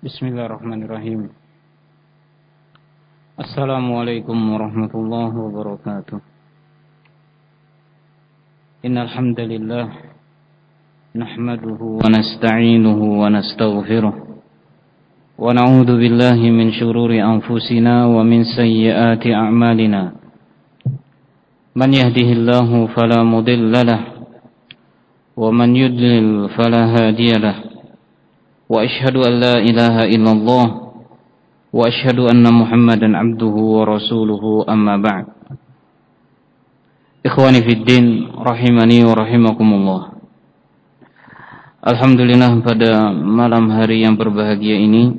Bismillahirrahmanirrahim. Assalamualaikum warahmatullahi wabarakatuh. Innal hamdalillah nahmaduhu wa nasta'inuhu wa nastaghfiruh wa na'udzu billahi min shururi anfusina wa min sayyiati a'malina. Man yahdihillahu fala mudilla lahu wa man yudlil fala hadiya lahu. Wa asyhadu an la ilaha illallah wa asyhadu anna Muhammadan abduhu wa rasuluhu, amma ba'd. Ikhwani fid din, rahimani wa rahimakumullah. Alhamdulillah, pada malam hari yang berbahagia ini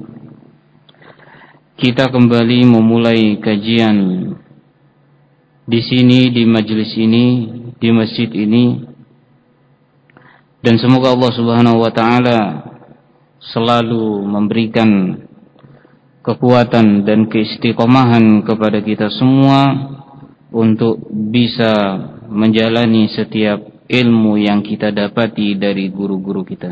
kita kembali memulai kajian di sini, di majelis ini, di masjid ini, dan semoga Allah Subhanahu wa taala selalu memberikan kekuatan dan keistiqomahan kepada kita semua untuk bisa menjalani setiap ilmu yang kita dapati dari guru-guru kita.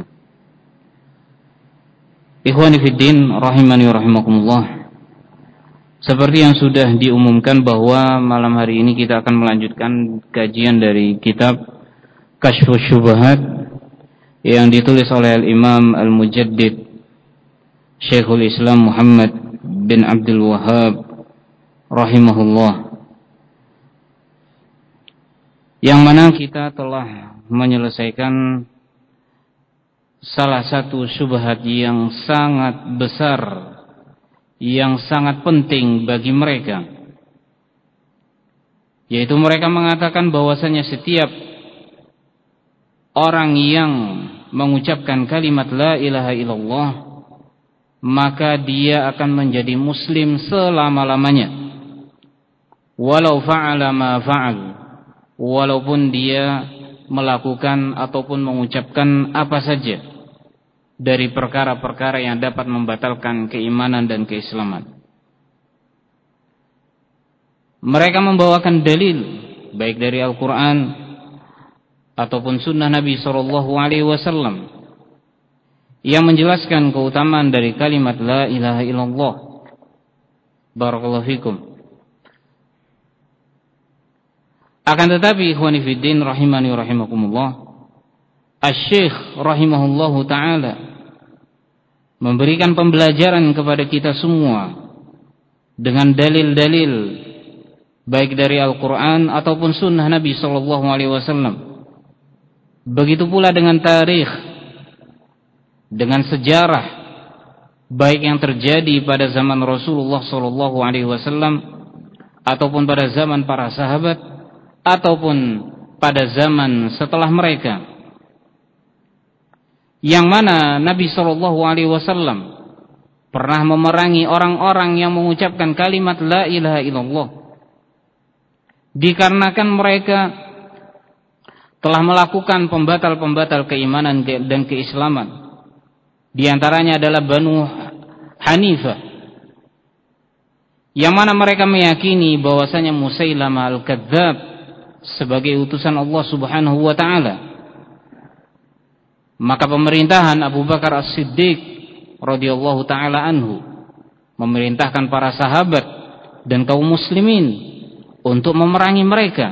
Ikhwani fiddin, rahimani wa rahimakumullah. Seperti yang sudah diumumkan bahwa malam hari ini kita akan melanjutkan kajian dari kitab Kashfus Syubhat yang ditulis oleh Al-Imam Al-Mujaddid Syekhul Islam Muhammad bin Abdul Wahhab rahimahullah, yang mana kita telah menyelesaikan salah satu syubhat yang sangat besar, yang sangat penting bagi mereka, yaitu mereka mengatakan bahwasanya setiap orang yang mengucapkan kalimat la ilaha illallah maka dia akan menjadi muslim selama-lamanya, walau fa'ala ma fa'al, walaupun dia melakukan ataupun mengucapkan apa saja dari perkara-perkara yang dapat membatalkan keimanan dan keislaman. Mereka membawakan dalil baik dari Al-Quran ataupun sunnah Nabi SAW yang menjelaskan keutamaan dari kalimat la ilaha illallah. Barakallahu fikum. Akan tetapi ikhwani fiddin, rahimani wa rahimakumullah, Asy-Syaikh rahimahullahu ta'ala memberikan pembelajaran kepada kita semua dengan dalil-dalil baik dari Al-Quran ataupun sunnah Nabi SAW. Begitu pula dengan tarikh, dengan sejarah baik yang terjadi pada zaman Rasulullah SAW ataupun pada zaman para sahabat ataupun pada zaman setelah mereka, yang mana Nabi SAW pernah memerangi orang-orang yang mengucapkan kalimat la ilaha illallah dikarenakan mereka telah melakukan pembatal-pembatal keimanan dan keislaman. Di antaranya adalah Banu Hanifah, yang mana mereka meyakini bahwasanya Musailamah al-Kadzdzab sebagai utusan Allah Subhanahu wa taala. Maka pemerintahan Abu Bakar As-Siddiq radhiyallahu taala anhu memerintahkan para sahabat dan kaum muslimin untuk memerangi mereka.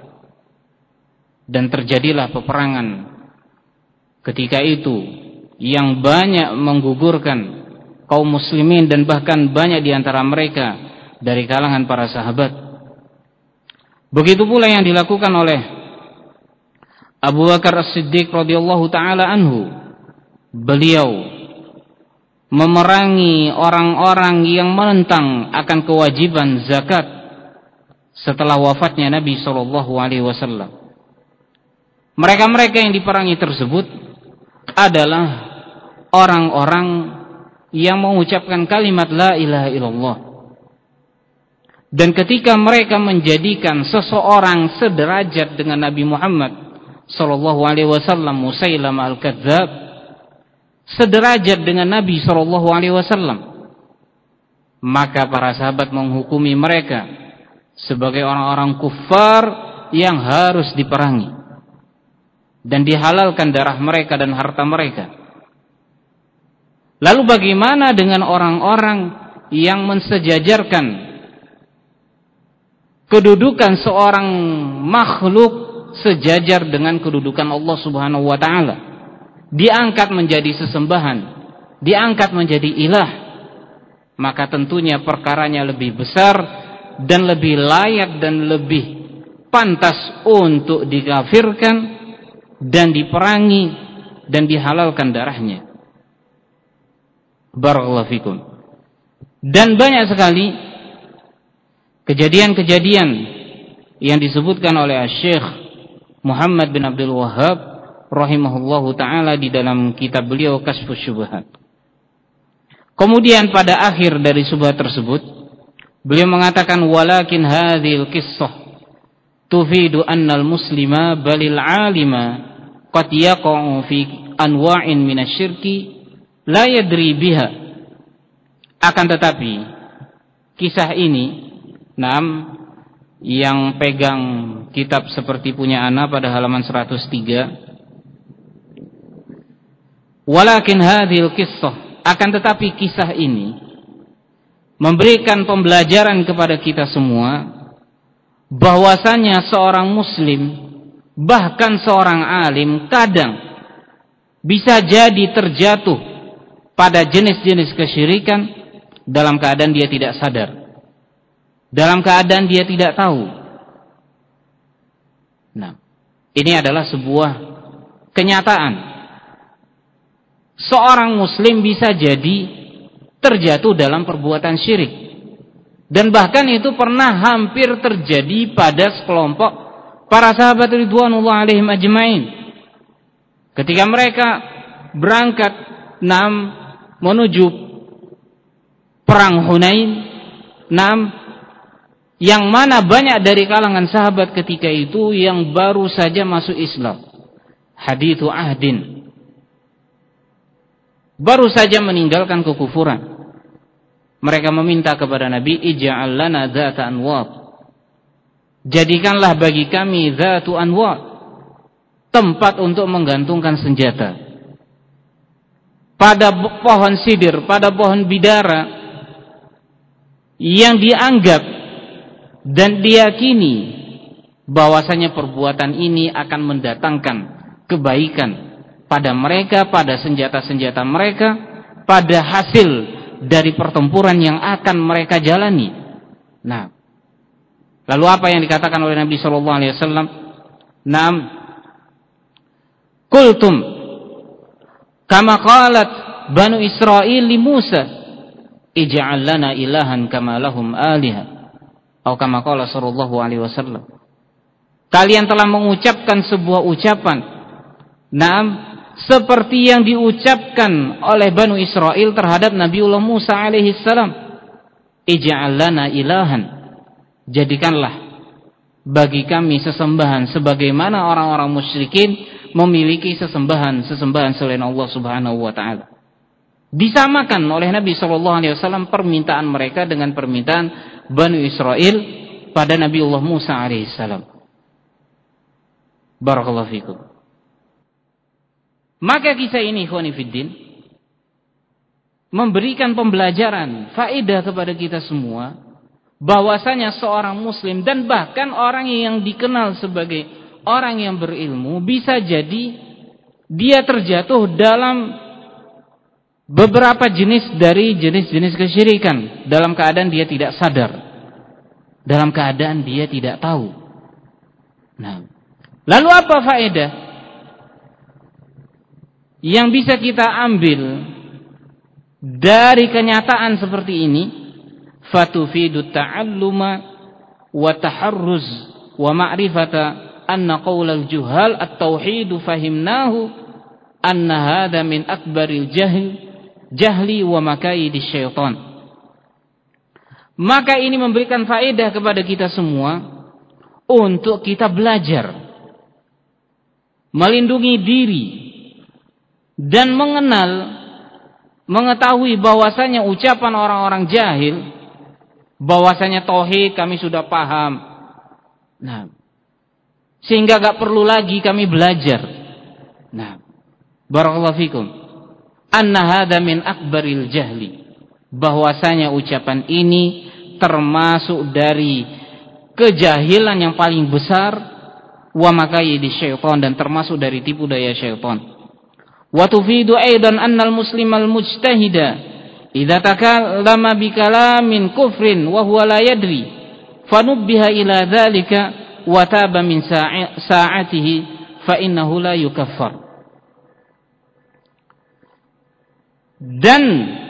Dan terjadilah peperangan ketika itu yang banyak menggugurkan kaum muslimin dan bahkan banyak di antara mereka dari kalangan para sahabat. Begitu pula yang dilakukan oleh Abu Bakar As-Siddiq radhiyallahu taala anhu. Beliau memerangi orang-orang yang menentang akan kewajiban zakat setelah wafatnya Nabi SAW. Mereka-mereka yang diperangi tersebut adalah orang-orang yang mengucapkan kalimat la ilaha illallah. Dan ketika mereka menjadikan seseorang sederajat dengan Nabi Muhammad SAW, Musailamah al-Kadzdzab sederajat dengan Nabi SAW, maka para sahabat menghukumi mereka sebagai orang-orang kufar yang harus diperangi dan dihalalkan darah mereka dan harta mereka. Lalu bagaimana dengan orang-orang yang mensejajarkan kedudukan seorang makhluk sejajar dengan kedudukan Allah Subhanahu wa taala? Diangkat menjadi sesembahan, diangkat menjadi ilah. Maka tentunya perkaranya lebih besar dan lebih layak dan lebih pantas untuk dikafirkan dan diperangi dan dihalalkan darahnya. Barakallahu fikum. Dan banyak sekali kejadian-kejadian yang disebutkan oleh Syekh Muhammad bin Abdul Wahhab rahimahullahu taala di dalam kitab beliau Kasyfus Syubhat. Kemudian pada akhir dari syubhat tersebut beliau mengatakan walakin hadhil qissah tufidu annal muslima balil alima qad yaqa'u fi anwa'in minasyirki la yadri biha. Akan tetapi kisah ini yang pegang kitab seperti punya ana pada halaman 103, walakin hadhil qissah, akan tetapi kisah ini memberikan pembelajaran kepada kita semua bahwasanya seorang muslim bahkan seorang alim kadang bisa jadi terjatuh pada jenis-jenis kesyirikan dalam keadaan dia tidak sadar, dalam keadaan dia tidak tahu. Nah, ini adalah sebuah kenyataan. Seorang muslim bisa jadi terjatuh dalam perbuatan syirik. Dan bahkan itu pernah hampir terjadi pada sekelompok para sahabat ridwanullah alaihim ajmain. Ketika mereka berangkat menuju perang Hunain, yang mana banyak dari kalangan sahabat ketika itu yang baru saja masuk Islam. Hadithu ahdin, baru saja meninggalkan kekufuran. Mereka meminta kepada Nabi, ij'al lana dzata anwat, jadikanlah bagi kami dzatu anwat, tempat untuk menggantungkan senjata. Pada pohon sidir, pada pohon bidara yang dianggap dan diyakini bahwasanya perbuatan ini akan mendatangkan kebaikan pada mereka, pada senjata-senjata mereka, pada hasil dari pertempuran yang akan mereka jalani. Nah, lalu apa yang dikatakan oleh Nabi sallallahu alaihi wasallam? Qultum kama qalat Banu Israil li Musa, ij'al lana ilahan kama lahum aliha. Atau kama qala sallallahu alaihi wasallam. Kalian telah mengucapkan sebuah ucapan seperti yang diucapkan oleh Banu Israil terhadap Nabiullah Musa alaihi salam. Ij'al lana ilahan, jadikanlah bagi kami sesembahan sebagaimana orang-orang musyrikin memiliki sesembahan selain Allah Subhanahu wa taala. Disamakan oleh Nabi sallallahu alaihi wasallam permintaan mereka dengan permintaan Banu Israil pada Nabiullah Musa alaihi salam. Barakallahu fikum. Maka kisah ini ikhwani fiddin memberikan pembelajaran, faedah kepada kita semua bahwasanya seorang muslim dan bahkan orang yang dikenal sebagai orang yang berilmu bisa jadi dia terjatuh dalam beberapa jenis dari jenis-jenis kesyirikan dalam keadaan dia tidak sadar, dalam keadaan dia tidak tahu. Nah, lalu apa faedah yang bisa kita ambil dari kenyataan seperti ini? Fatufidu ta'alluma wa taharruz wa ma'rifata anna qaulal juhal at-tauhidu fahimnahu anna hadha min akbaril jahli wa makaidis syaitan. Maka ini memberikan faedah kepada kita semua untuk kita belajar melindungi diri dan mengetahui bahwasanya ucapan orang-orang jahil bahwasanya tauhid kami sudah paham. Nah, sehingga gak perlu lagi kami belajar. Nah, barakallahu fikum. anna hadza min akbaril jahli, bahwasanya ucapan ini termasuk dari kejahilan yang paling besar, wa makayidi syaitan, dan termasuk dari tipu daya syaitan. Wa tufidu aidan annal muslimal mujtahida idza takallama bi kalamin kufrin wa huwa la yadri fanubbiha ila dzalika wa taba min sa'atihi fa innahu la yukaffar. Dan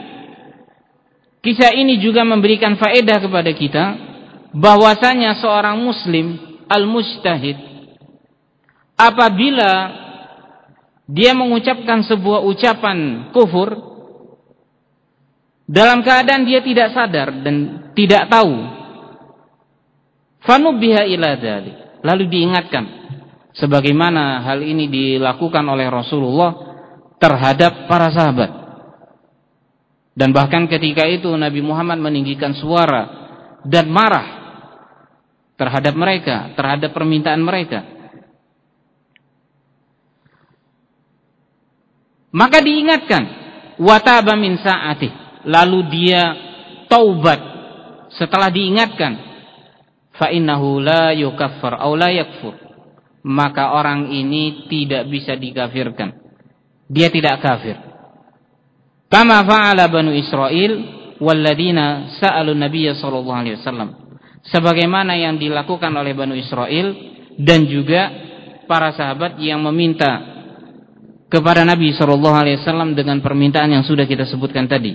kisah ini juga memberikan faedah kepada kita bahwasanya seorang muslim al-mujtahid apabila dia mengucapkan sebuah ucapan kufur dalam keadaan dia tidak sadar dan tidak tahu, fanubbiha ila dzalik, lalu diingatkan, sebagaimana hal ini dilakukan oleh Rasulullah terhadap para sahabat. Dan bahkan ketika itu Nabi Muhammad meninggikan suara dan marah terhadap mereka, terhadap permintaan mereka. Maka diingatkan, wataba min sa'atih, lalu dia taubat setelah diingatkan, fa innahu la yukaffar aw la yakfur, maka orang ini tidak bisa dikafirkan, dia tidak kafir. Kama fa'ala Banu Israil walladzina sa'alu Nabiy sallallahu alaihi wasallam, sebagaimana yang dilakukan oleh Banu Israil dan juga para sahabat yang meminta kepada Nabi sallallahu alaihi wasallam dengan permintaan yang sudah kita sebutkan tadi.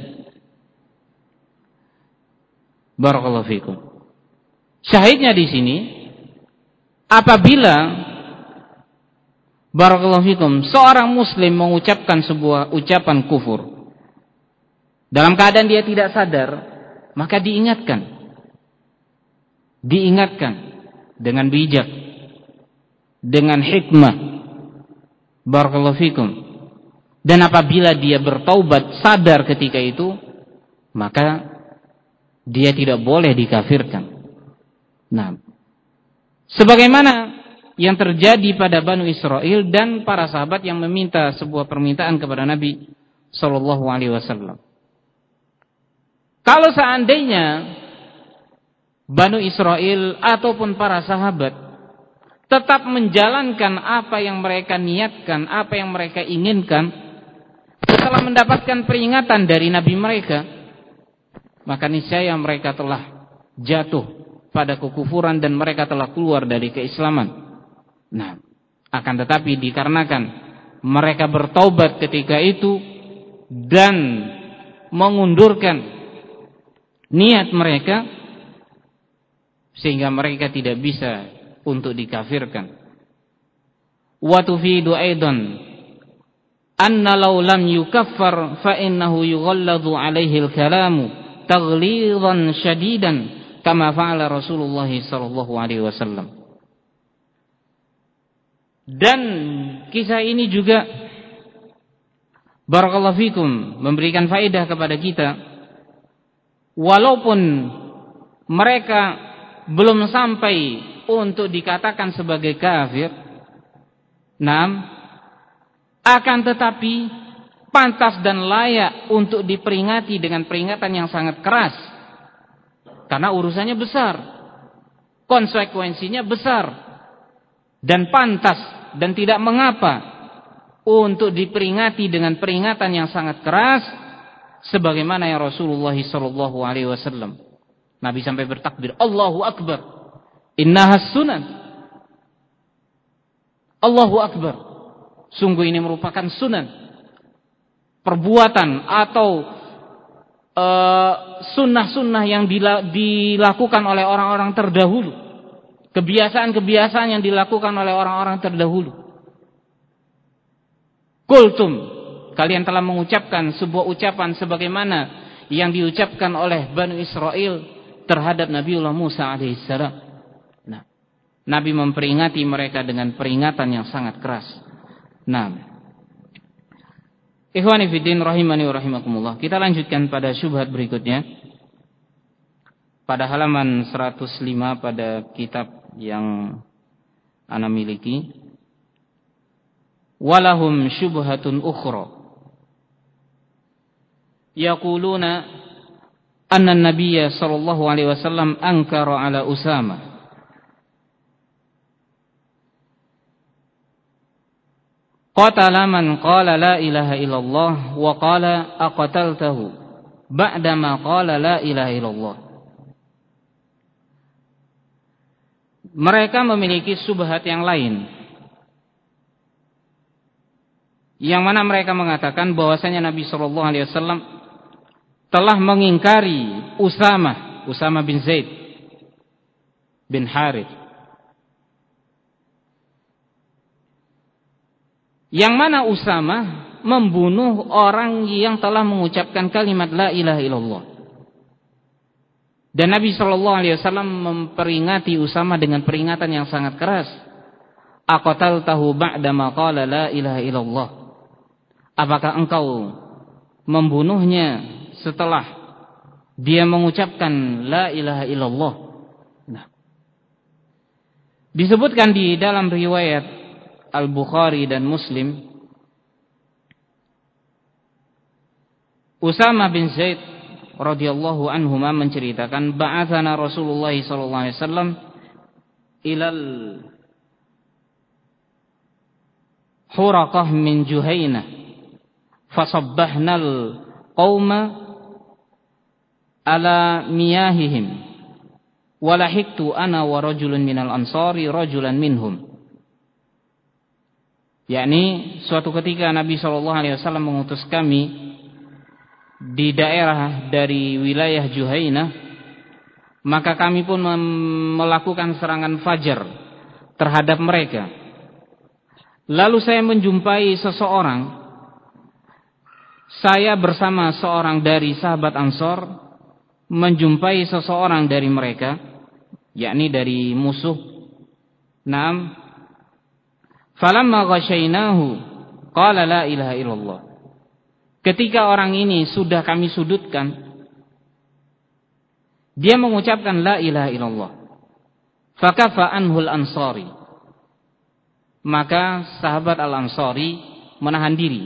Barakallahu fikum. Syahidnya di sini, apabila barakallahu fikum seorang muslim mengucapkan sebuah ucapan kufur dalam keadaan dia tidak sadar, maka diingatkan dengan bijak, dengan hikmah, barakallahu fikum. Dan apabila dia bertaubat sadar ketika itu, maka dia tidak boleh dikafirkan. Nah, sebagaimana yang terjadi pada Banu Israil dan para sahabat yang meminta sebuah permintaan kepada Nabi sallallahu alaihi wasallam. Kalau seandainya Banu Israil ataupun para sahabat tetap menjalankan apa yang mereka niatkan, apa yang mereka inginkan, setelah mendapatkan peringatan dari Nabi mereka, maka niscaya mereka telah jatuh pada kekufuran dan mereka telah keluar dari keislaman. Nah, akan tetapi dikarenakan mereka bertaubat ketika itu dan mengundurkan niat mereka, sehingga mereka tidak bisa untuk dikafirkan. Wa tufidu aidan anna law lam yukaffar fa innahu yughalladhu alaihi al-kalamu taghlidan shadidan kama fa'ala Rasulullah sallallahu alaihi wasallam. Dan kisah ini juga barakallahu fikum memberikan faedah kepada kita, walaupun mereka belum sampai untuk dikatakan sebagai kafir, akan tetapi pantas dan layak untuk diperingati dengan peringatan yang sangat keras, karena urusannya besar, konsekuensinya besar, dan pantas dan tidak mengapa untuk diperingati dengan peringatan yang sangat keras, sebagaimana yang Rasulullah sallallahu alaihi wasallam, Nabi sampai bertakbir, Allahu Akbar, innahas sunan, Allahu Akbar, sungguh ini merupakan sunan, perbuatan atau sunnah-sunnah yang dilakukan oleh orang-orang terdahulu, kebiasaan-kebiasaan yang dilakukan oleh orang-orang terdahulu. Qultum, kalian telah mengucapkan sebuah ucapan sebagaimana yang diucapkan oleh Banu Israil terhadap Nabiullah Musa alaihissalam. Nah, Nabi memperingati mereka dengan peringatan yang sangat keras. Nah, ikhwani fiddin rahimani wa rahimakumullah, kita lanjutkan pada syubhat berikutnya pada halaman 105 pada kitab yang ana miliki. Walahum syubhatun ukhra, yaquluna anna an-nabiy sallallahu alaihi wasallam ankara ala Usama. Qatala man qala la ilaha illallah wa qala aqataltahu ba'dama qala la ilaha illallah. Mereka memiliki syubhat yang lain, yang mana mereka mengatakan bahwasanya Nabi sallallahu alaihi wasallam telah mengingkari Usama bin Zaid bin Harith, yang mana Usama membunuh orang yang telah mengucapkan kalimat la ilaha illallah. Dan Nabi sallallahu alaihi wasallam memperingati Usama dengan peringatan yang sangat keras. Aqataltahu ba'da ma qala la ilaha illallah. Apakah engkau membunuhnya setelah dia mengucapkan la ilaha illallah? Nah, disebutkan di dalam riwayat Al-Bukhari dan Muslim, Usama bin Zaid radhiyallahu anhuma menceritakan, ba'atsana Rasulullah sallallahu alaihi wasallam ilal Huraqah min Juhainah fasabbahnal qauma ala miyahihim walahiktu ana wa rajulun minal ansari rajulan minhum. Yakni suatu ketika Nabi sallallahu alaihi wasallam mengutus kami di daerah dari wilayah Juhainah, maka kami pun melakukan serangan fajar terhadap mereka. Lalu saya menjumpai seseorang, saya bersama seorang dari sahabat Ansor menjumpai seseorang dari mereka, yakni dari musuh. Naam, falamma ghasyainahu qala la ilaha illallah. Ketika orang ini sudah kami sudutkan, dia mengucapkan la ilaha illallah. Fakafa anhul ansari. Maka sahabat al-Ansari menahan diri.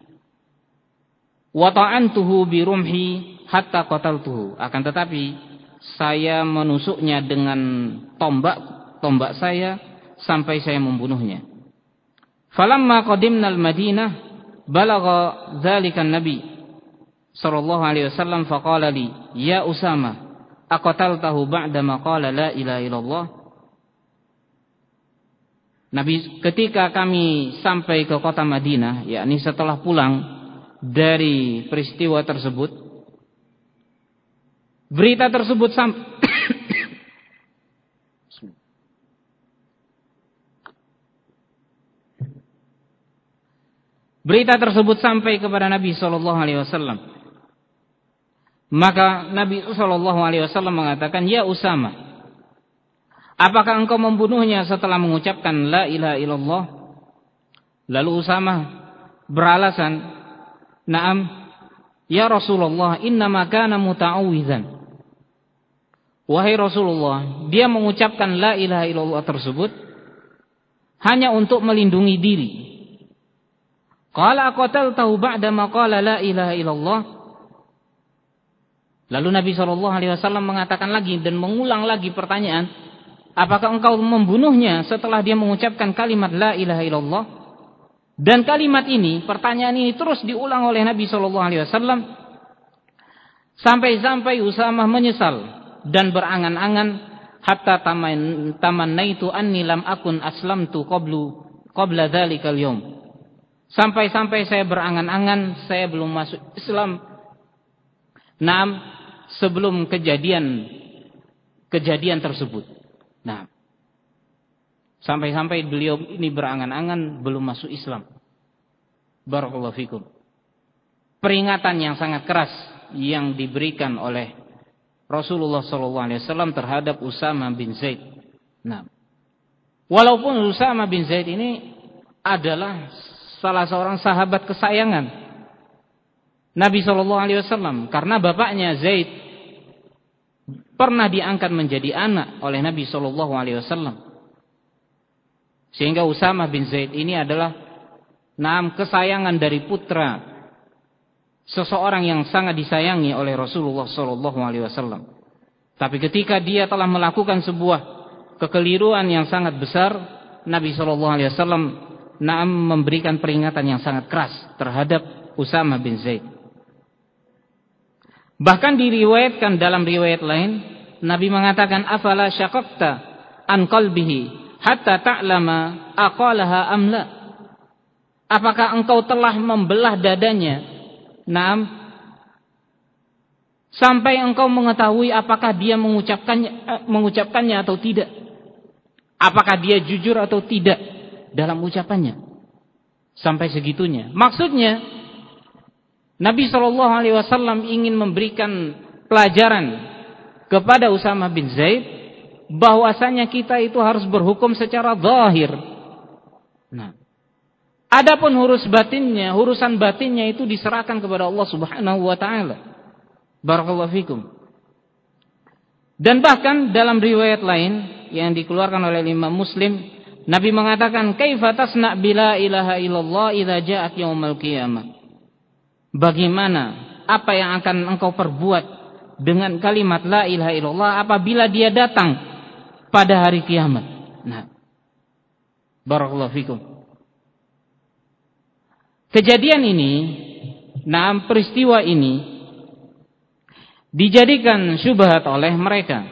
Wa ta'antuhu bi rumhi hatta qataltuhu. Akan tetapi saya menusuknya dengan tombak saya sampai saya membunuhnya. Falamma qadimna al-Madinah balagha dzalika an-nabi sallallahu alaihi wasallam faqala li ya Usama aqataltahu ba'da ma qala la ilaha illallah. Nabi, ketika kami sampai ke kota Madinah, yakni setelah pulang dari peristiwa tersebut, berita tersebut sampai kepada Nabi sallallahu alaihi wasallam. Maka Nabi sallallahu alaihi wasallam mengatakan, "Ya Usama, apakah engkau membunuhnya setelah mengucapkan la ilaha illallah?" Lalu Usama beralasan, "Na'am, ya Rasulullah, innama kana muta'awwidzan." Wahai Rasulullah, dia mengucapkan la ilaha illallah tersebut hanya untuk melindungi diri. Qala aqataltahu ba'da ma qala la ilaha illallah. Lalu Nabi sallallahu alaihi wasallam mengatakan lagi dan mengulang lagi pertanyaan, apakah engkau membunuhnya setelah dia mengucapkan kalimat la ilaha illallah? Dan kalimat ini, pertanyaan ini terus diulang oleh Nabi sallallahu alaihi wasallam sampai-sampai Usamah menyesal dan berangan-angan, hatta tamannaitu anni lam akun aslamtu qabla dzalikal yaum. Sampai-sampai saya berangan-angan saya belum masuk Islam. Naam, sebelum kejadian tersebut. Nah, sampai-sampai beliau ini berangan-angan belum masuk Islam. Barakallahu fikum. Peringatan yang sangat keras yang diberikan oleh Rasulullah SAW terhadap Usama bin Zaid. Nah, walaupun Usama bin Zaid ini adalah salah seorang sahabat kesayangan Nabi SAW, karena bapaknya Zaid pernah diangkat menjadi anak oleh Nabi SAW. Sehingga Usama bin Zaid ini adalah kesayangan dari putra seseorang yang sangat disayangi oleh Rasulullah sallallahu alaihi wasallam. Tapi ketika dia telah melakukan sebuah kekeliruan yang sangat besar, Nabi sallallahu alaihi wasallam memberikan peringatan yang sangat keras terhadap Usamah bin Zaid. Bahkan diriwayatkan dalam riwayat lain, Nabi mengatakan, afala syaqaqta an qalbihi hatta ta'lama aqalaha am la. Apakah engkau telah membelah dadanya? Naam, sampai engkau mengetahui apakah dia mengucapkannya atau tidak. Apakah dia jujur atau tidak dalam ucapannya. Sampai segitunya. Maksudnya Nabi SAW ingin memberikan pelajaran kepada Usamah bin Zaid bahwasanya kita itu harus berhukum secara zahir. Nah, adapun urusan batinnya itu diserahkan kepada Allah Subhanahu wa taala. Barakallahu fikum. Dan bahkan dalam riwayat lain yang dikeluarkan oleh Imam Muslim, Nabi mengatakan, "Kaifa tasna' bila ilaha illallah idza ja'at yaumul qiyamah?" Bagaimana, apa yang akan engkau perbuat dengan kalimat la ilaha illallah apabila dia datang pada hari kiamat? Nah, barakallahu fikum. Kejadian ini, peristiwa ini dijadikan syubhat oleh mereka.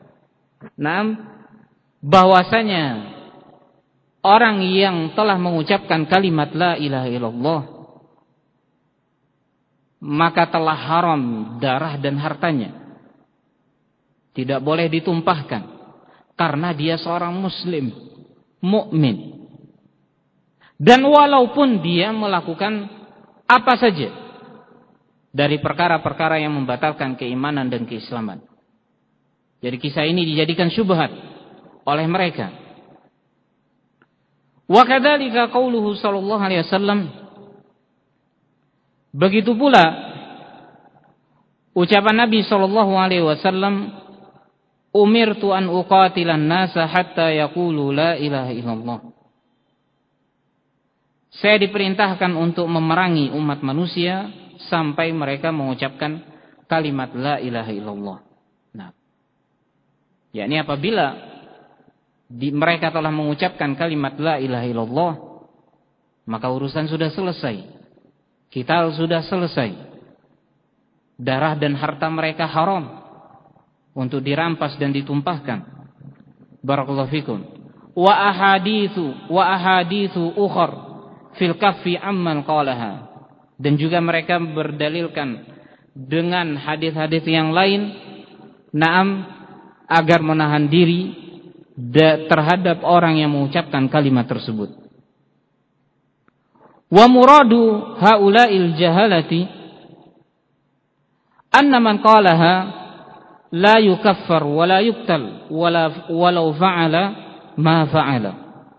Bahwasanya orang yang telah mengucapkan kalimat la ilaha illallah maka telah haram darah dan hartanya. Tidak boleh ditumpahkan karena dia seorang muslim, mukmin. Dan walaupun dia melakukan apa saja dari perkara-perkara yang membatalkan keimanan dan keislaman. Jadi kisah ini dijadikan syubhat oleh mereka. Wa kadzalika qauluhu sallallahu alaihi wasallam, begitu pula ucapan Nabi sallallahu alaihi wasallam, umirtu an uqatilan nasa hatta yaqulu la ilaha illallah. Saya diperintahkan untuk memerangi umat manusia sampai mereka mengucapkan kalimat la ilaha illallah. Nah, yakni apabila mereka telah mengucapkan kalimat la ilaha illallah, maka urusan sudah selesai. Kita sudah selesai. Darah dan harta mereka haram untuk dirampas dan ditumpahkan. Barakallahu fikum. Wa ahaditsu ukhar fil kaffi amman qalaha. Dan juga mereka berdalilkan dengan hadis-hadis yang lain, agar menahan diri terhadap orang yang mengucapkan kalimat tersebut. Wa muradu haula'il jahalati anna man qalaha la yukaffar wa la yuqtal walau fa'ala ma fa'ala.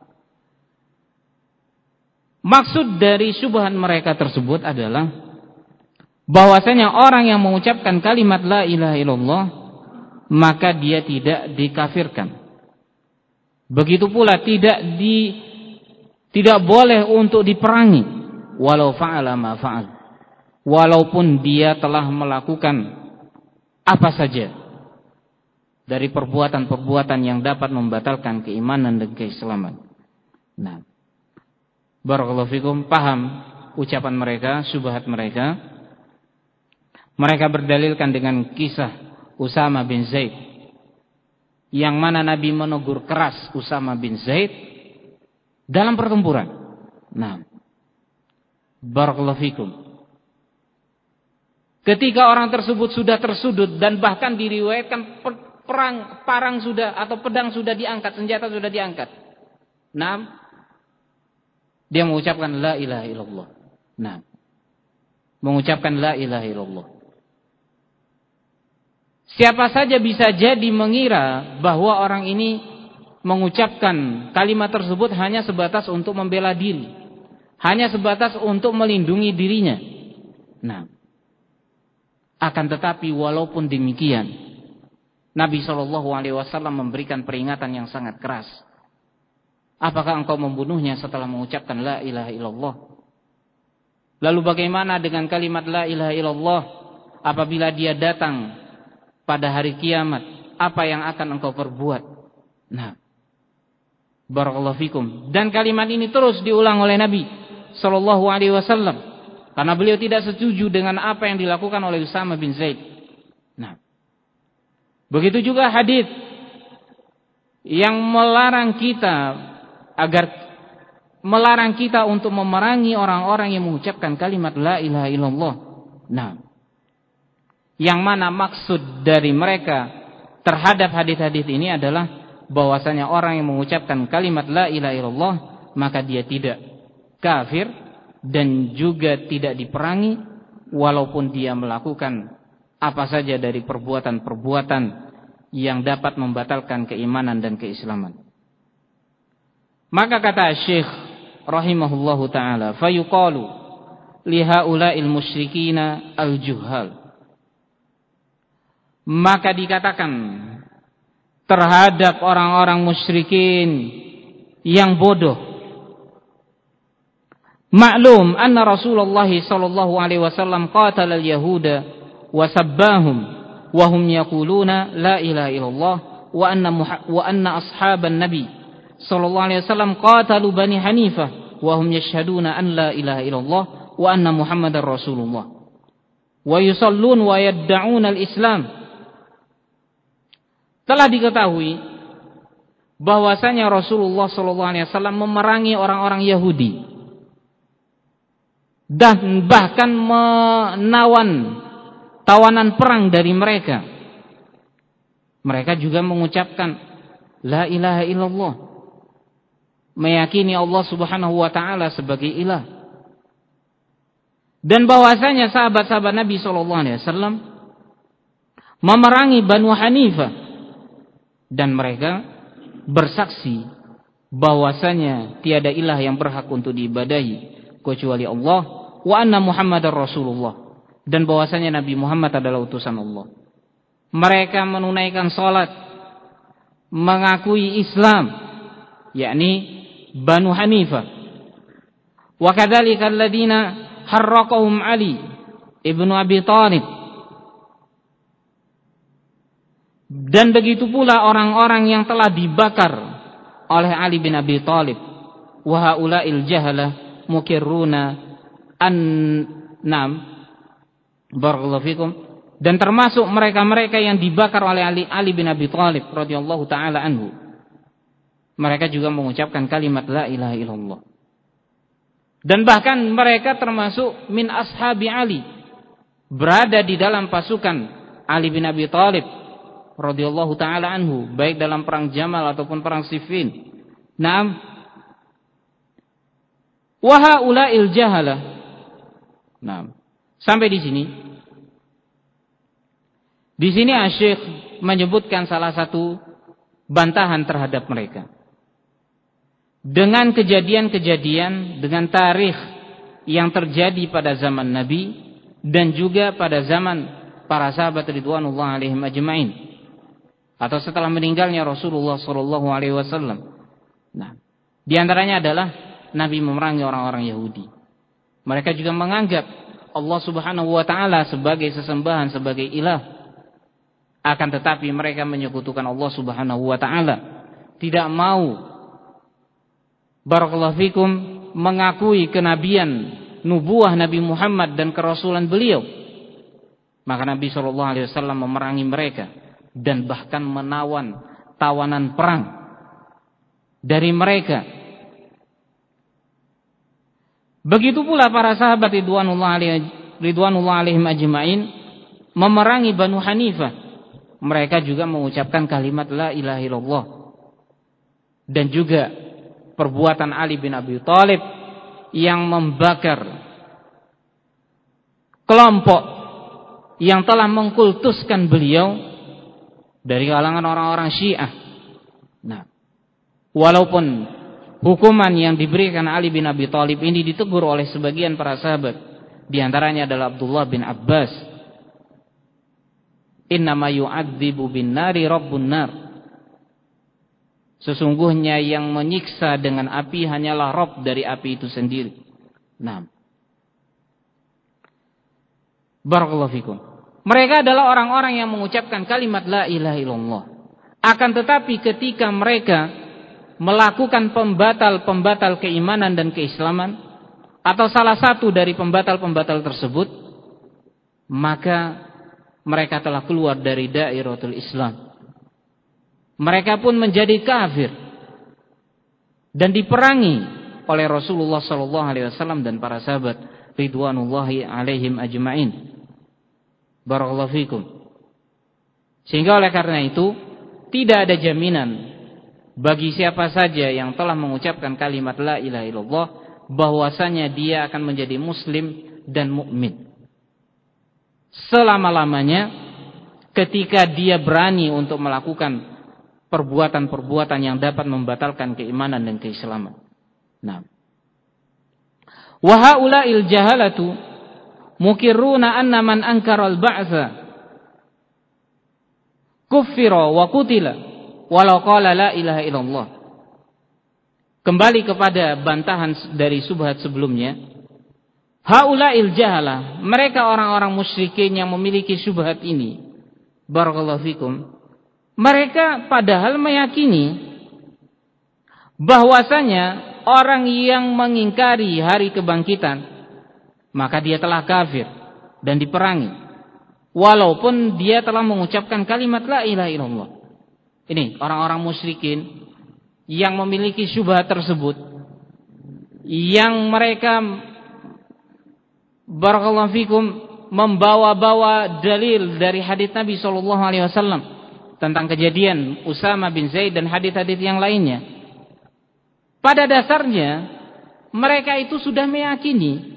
Maksud dari syubhan mereka tersebut adalah bahwasanya orang yang mengucapkan kalimat la ilaha illallah maka dia tidak dikafirkan. Begitu pula tidak boleh untuk diperangi walau fa'ala ma fa'al, walaupun dia telah melakukan apa saja dari perbuatan-perbuatan yang dapat membatalkan keimanan dan keislaman. Nah, barakallahu fikum, paham ucapan mereka, syubhat mereka. Mereka berdalilkan dengan kisah Usamah bin Zaid, yang mana Nabi menegur keras Usamah bin Zaid dalam pertempuran. Nah, barakallahu fikum. Ketika orang tersebut sudah tersudut dan bahkan diriwayatkan pedang sudah diangkat, senjata sudah diangkat. Nah, dia mengucapkan la ilaha illallah. Nah, mengucapkan la ilaha illallah. Siapa saja bisa jadi mengira bahwa orang ini mengucapkan kalimat tersebut hanya sebatas untuk membela diri, hanya sebatas untuk melindungi dirinya. Nah, akan tetapi walaupun demikian, Nabi SAW memberikan peringatan yang sangat keras. Apakah engkau membunuhnya setelah mengucapkan la ilaha illallah? Lalu bagaimana dengan kalimat la ilaha illallah apabila dia datang pada hari kiamat? Apa yang akan engkau perbuat? Nah, barakallahu fikum. Dan kalimat ini terus diulang oleh Nabi sallallahu alaihi wasallam karena beliau tidak setuju dengan apa yang dilakukan oleh Usama bin Zaid. Nah, begitu juga hadis yang melarang kita untuk memerangi orang-orang yang mengucapkan kalimat la ilaha illallah. Nah, yang mana maksud dari mereka terhadap hadis-hadis ini adalah bahwasanya orang yang mengucapkan kalimat la ilaha illallah maka dia tidak kafir dan juga tidak diperangi walaupun dia melakukan apa saja dari perbuatan-perbuatan yang dapat membatalkan keimanan dan keislaman. Maka kata Syekh rahimahullahu taala, fayuqalu li haula'il musyrikina al-juhal. Maka dikatakan terhadap orang-orang musyrikin yang bodoh, maklum anna Rasulullah sallallahu alaihi wasallam qatala al-yahuda wa sabbahum wa hum yaquluna la ilaha illallah wa anna ashaban nabi sallallahu alaihi wasallam qatalu bani Hanifah wa hum yashhaduna an la ilaha illallah wa anna Muhammadar Rasulullah wa yusallun wa yad'una al-Islam. Telah diketahui bahwasanya Rasulullah sallallahu alaihi wasallam memerangi orang-orang Yahudi dan bahkan menawan tawanan perang dari mereka. Mereka juga mengucapkan la ilaha illallah, meyakini Allah Subhanahu wa taala sebagai ilah. Dan bahwasanya sahabat-sahabat Nabi sallallahu alaihi wasallam memerangi Banu Hanifah dan mereka bersaksi bahwasanya tiada ilah yang berhak untuk diibadahi kecuali Allah wa anna Muhammadar Rasulullah, dan bahwasanya Nabi Muhammad adalah utusan Allah. Mereka menunaikan salat, mengakui Islam, yakni Banu Hanifah. Wa kadzalika alladziina harraqahum Ali ibnu Abi Thalib. Dan begitu pula orang-orang yang telah dibakar oleh Ali bin Abi Thalib. Wa haula'il jahala mukirruna annam barakallahu fikum. Dan termasuk mereka-mereka yang dibakar oleh Ali bin Abi Thalib radhiyallahu taala anhu. Mereka juga mengucapkan kalimat la ilaha illallah. Dan bahkan mereka termasuk min ashabi Ali, berada di dalam pasukan Ali bin Abi Thalib radhiyallahu taala anhu, baik dalam perang Jamal ataupun perang Siffin. Naam. Wa haula'il jahalah. Naam. Sampai di sini. Di sini Asy-Syaikh menyebutkan salah satu bantahan terhadap mereka. Dengan kejadian-kejadian, dengan tarikh yang terjadi pada zaman Nabi dan juga pada zaman para sahabat ridwanullah alaihim ajma'in, atau setelah meninggalnya Rasulullah sallallahu alaihi wasallam. Nah, di antaranya adalah Nabi memerangi orang-orang Yahudi. Mereka juga menganggap Allah Subhanahu wa taala sebagai sesembahan, sebagai ilah. Akan tetapi mereka menyekutukan Allah Subhanahu wa taala. Tidak mau barakallahu fikum mengakui kenabian, nubuah Nabi Muhammad dan kerasulan beliau. Maka Nabi sallallahu alaihi wasallam memerangi mereka dan bahkan menawan tawanan perang dari mereka. Begitu pula para sahabat ridwanullah alaihim ajma'in memerangi Banu Hanifah. Mereka juga mengucapkan kalimat la ilaha illallah. Dan juga perbuatan Ali bin Abi Thalib yang membakar kelompok yang telah mengkultuskan beliau dari kalangan orang-orang Syiah. Nah, walaupun hukuman yang diberikan Ali bin Abi Thalib ini ditegur oleh sebagian para sahabat, di antaranya adalah Abdullah bin Abbas. Innama yu'adzibu bin nari rabbun nar. Sesungguhnya yang menyiksa dengan api hanyalah Rabb dari api itu sendiri. Nah, Barakallahu fikum. Mereka adalah orang-orang yang mengucapkan kalimat la ilaha illallah. Akan tetapi ketika mereka melakukan pembatal-pembatal keimanan dan keislaman, atau salah satu dari pembatal-pembatal tersebut, maka mereka telah keluar dari dairatul Islam. Mereka pun menjadi kafir dan diperangi oleh Rasulullah SAW dan para sahabat ridwanullahi alaihim ajma'in. Barakallahu fikum. Sehingga oleh karena itu tidak ada jaminan bagi siapa saja yang telah mengucapkan kalimat la ilaha illallah bahwasanya dia akan menjadi muslim dan mukmin selama-lamanya ketika dia berani untuk melakukan perbuatan-perbuatan yang dapat membatalkan keimanan dan keislaman. Nah, wa haula'il jahalatu mukirruna anna man ankara al-ba'tsa kuffira wa qutila walau qala la ilaha illallah. Kembali kepada bantahan dari subhat sebelumnya, haula'il jahalah, mereka orang-orang musyrikin yang memiliki subhat ini, barakallahu fikum, mereka padahal meyakini bahwasanya orang yang mengingkari hari kebangkitan maka dia telah kafir dan diperangi walaupun dia telah mengucapkan kalimat la ilaha illallah. Ini orang-orang musyrikin yang memiliki syubhat tersebut, yang mereka barakallahu fikum membawa-bawa dalil dari hadits Nabi SAW tentang kejadian Usama bin Zaid dan hadits-hadits yang lainnya. Pada dasarnya mereka itu sudah meyakini,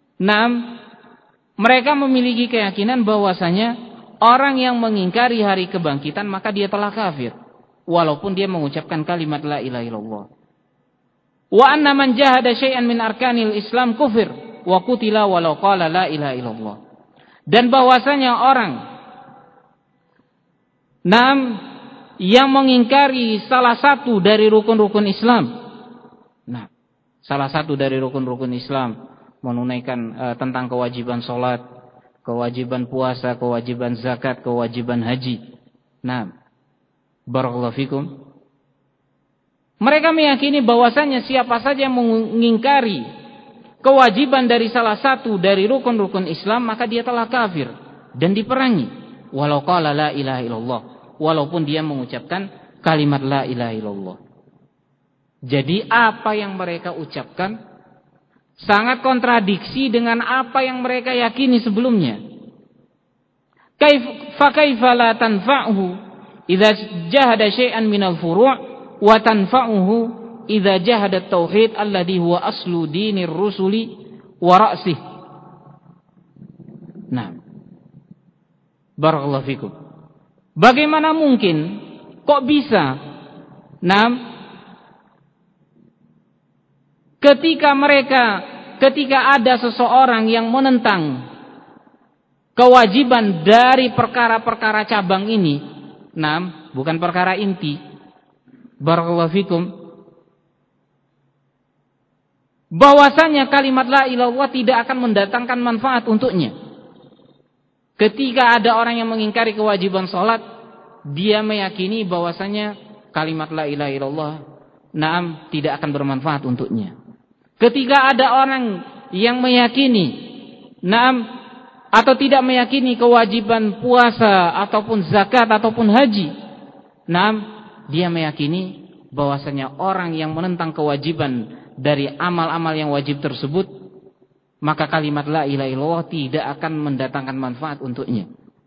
mereka memiliki keyakinan bahwasanya orang yang mengingkari hari kebangkitan maka dia telah kafir walaupun dia mengucapkan kalimat la ilaha illallah. Wa anna man jahada syai'an min arkanil Islam kufir wa qutila walau qala la ilaha illallah. Dan bahwasanya orang yang mengingkari salah satu dari rukun-rukun Islam. Nah, salah satu dari rukun-rukun Islam menunaikan tentang kewajiban sholat, kewajiban puasa, kewajiban zakat, kewajiban haji. Nah, barakallahu fikum. Mereka meyakini bahwasanya siapa saja yang mengingkari kewajiban dari salah satu dari rukun-rukun Islam maka dia telah kafir dan diperangi walau qala la ilaha illallah, walaupun dia mengucapkan kalimat la ilaha illallah. Jadi apa yang mereka ucapkan sangat kontradiksi dengan apa yang mereka yakini sebelumnya. Fa kaifa la tanfa'uhu idza jahada syai'an minal furu' wa tanfa'uhu idza jahada tauhid alladhi huwa aslu dinir rusuli wa ra'sih. Nah, barakallahu fikum. Bagaimana mungkin kok bisa ketika ada seseorang yang menentang kewajiban dari perkara-perkara cabang ini, bukan perkara inti, barakallahu fikum, bahwasanya kalimat la ilaha illallah tidak akan mendatangkan manfaat untuknya. Ketika ada orang yang mengingkari kewajiban salat, dia meyakini bahwasanya kalimat la ilaha illallah tidak akan bermanfaat untuknya. Ketika ada orang yang meyakini atau tidak meyakini kewajiban puasa ataupun zakat ataupun haji, dia meyakini bahwasanya orang yang menentang kewajiban dari amal-amal yang wajib tersebut, maka kalimat la ilaha illallah tidak akan mendatangkan manfaat untuknya.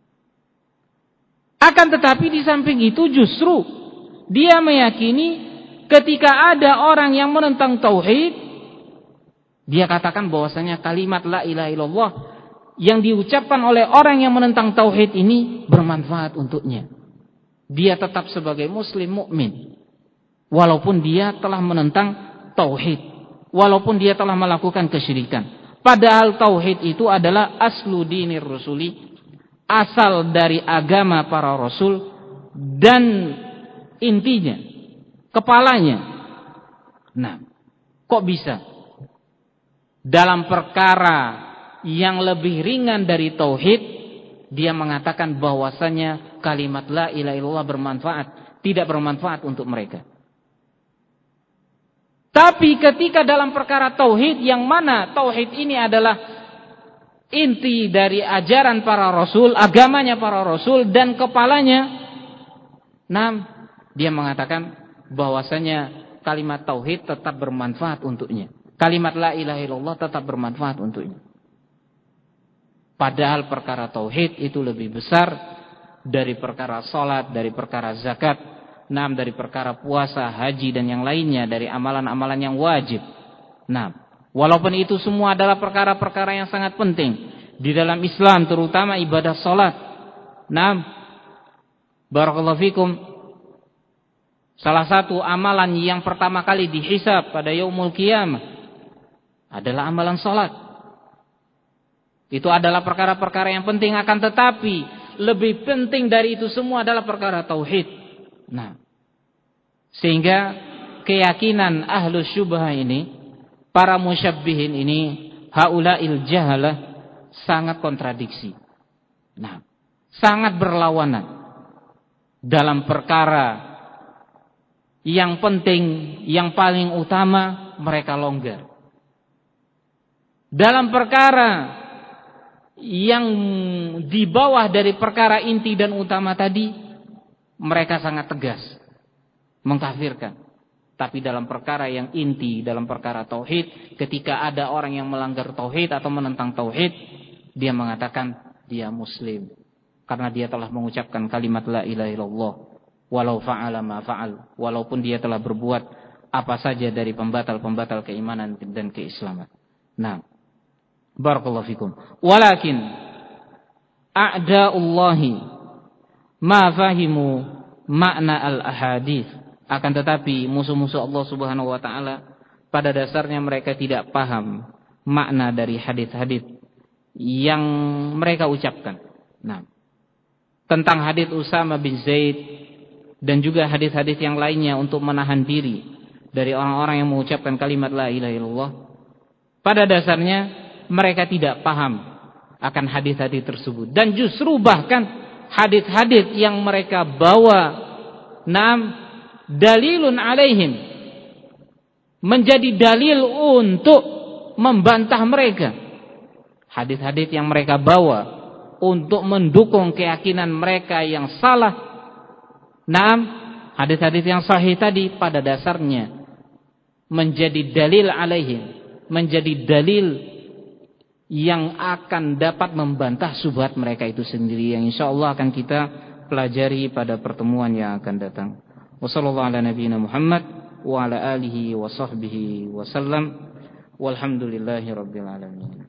Akan tetapi di samping itu justru dia meyakini ketika ada orang yang menentang tauhid, dia katakan bahwasanya kalimat la ilaha illallah yang diucapkan oleh orang yang menentang tauhid ini bermanfaat untuknya. Dia tetap sebagai muslim mukmin walaupun dia telah menentang tauhid, walaupun dia telah melakukan kesyirikan. Padahal tauhid itu adalah aslu dinir rusuli, asal dari agama para rasul dan intinya, kepalanya. Nah, kok bisa dalam perkara yang lebih ringan dari tauhid, dia mengatakan bahwasanya kalimat la ilaha illallah bermanfaat, tidak bermanfaat untuk mereka. Tapi ketika dalam perkara tauhid, yang mana tauhid ini adalah inti dari ajaran para rasul, agamanya para rasul dan kepalanya, dia mengatakan bahwasanya kalimat tauhid tetap bermanfaat untuknya. Kalimat la ilaha illallah tetap bermanfaat untuknya. Padahal perkara tauhid itu lebih besar dari perkara salat, dari perkara zakat, dari perkara puasa, haji dan yang lainnya dari amalan-amalan yang wajib. Walaupun itu semua adalah perkara-perkara yang sangat penting di dalam Islam, terutama ibadah salat. Barakallahu fikum. Salah satu amalan yang pertama kali dihisab pada yaumul qiyamah adalah amalan salat. Itu adalah perkara-perkara yang penting, akan tetapi lebih penting dari itu semua adalah perkara tauhid. Sehingga keyakinan ahlus syubhah ini, para musyabbihin ini, haula'il jahalah, sangat kontradiksi. Sangat berlawanan dalam perkara yang penting, yang paling utama, mereka longgar. Dalam perkara yang di bawah dari perkara inti dan utama tadi, mereka sangat tegas mengkafirkan. Tapi dalam perkara yang inti, dalam perkara tauhid, ketika ada orang yang melanggar tauhid atau menentang tauhid, dia mengatakan dia muslim karena dia telah mengucapkan kalimat la ilaha illallah walau fa'ala ma fa'al, walaupun dia telah berbuat apa saja dari pembatal-pembatal keimanan dan keislaman. Barakallahu fikum. Walakin a'da'ullahi ma fahimu makna al-ahadits. Akan tetapi musuh-musuh Allah Subhanahu wa taala pada dasarnya mereka tidak paham makna dari hadits-hadits yang mereka ucapkan. Tentang hadits Usama bin Zaid dan juga hadits-hadits yang lainnya untuk menahan diri dari orang-orang yang mengucapkan kalimat la ilaha illallah. Pada dasarnya mereka tidak paham akan hadis-hadis tersebut, dan justru bahkan hadis-hadis yang mereka bawa dalilun alaihim, menjadi dalil untuk membantah mereka. Hadis-hadis yang mereka bawa untuk mendukung keyakinan mereka yang salah, hadis-hadis yang sahih tadi pada dasarnya menjadi dalil alaihim, menjadi dalil yang akan dapat membantah syubhat mereka itu sendiri, yang insyaallah akan kita pelajari pada pertemuan yang akan datang. Wassallallahu ala nabiyina Muhammad wa ala alihi wa sahbihi wasallam. Walhamdulillahi rabbil alamin.